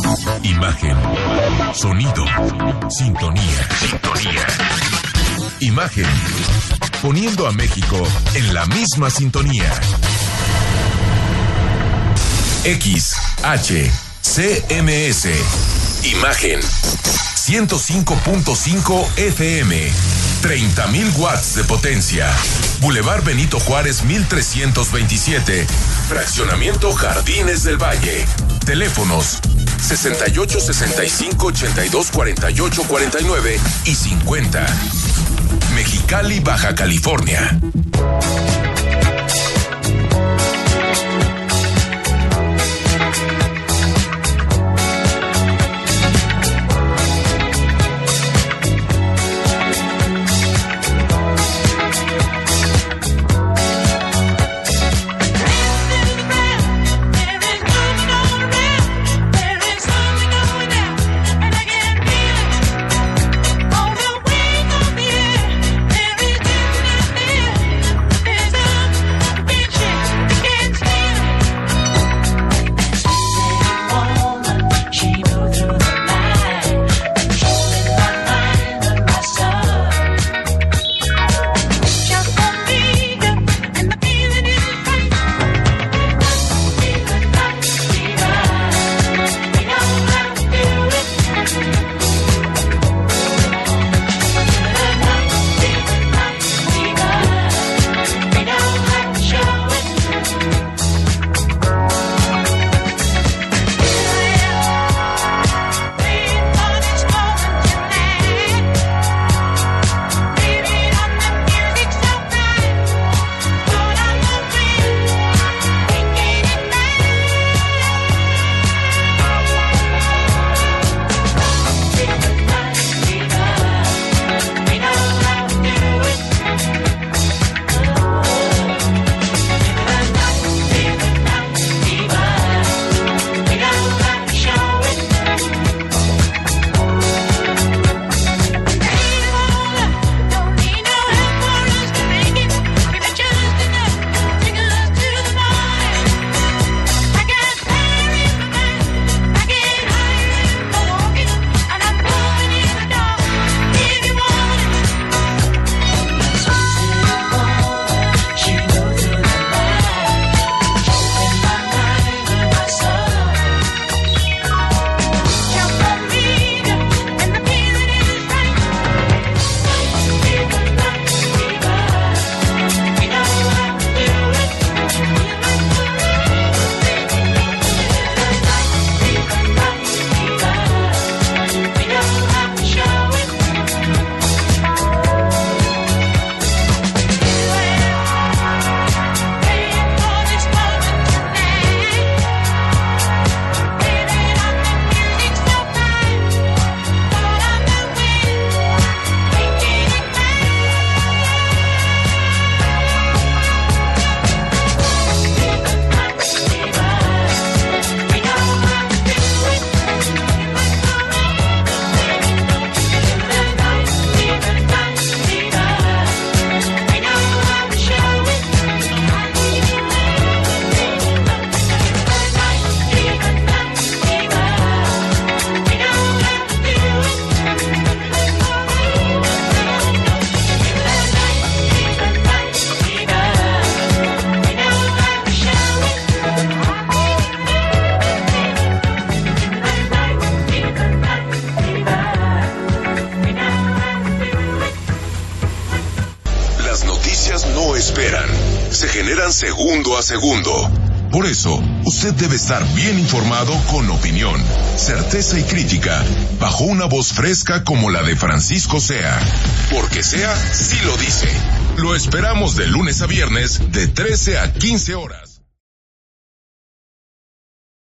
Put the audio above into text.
Imagen, sonido, sintonía. Imagen, poniendo a México en la misma sintonía. XHCMS. Imagen, 105.5 FM, 30,000 watts de potencia. Boulevard Benito Juárez 1327, Fraccionamiento Jardines del Valle. Teléfonos 68 65 82 48 49 y 50. Mexicali, Baja California. Segundo a segundo. Por eso, usted debe estar bien informado con opinión, certeza y crítica, bajo una voz fresca como la de Francisco Sea. Porque Sea sí lo dice. Lo esperamos de lunes a viernes, de 13 a 15 horas.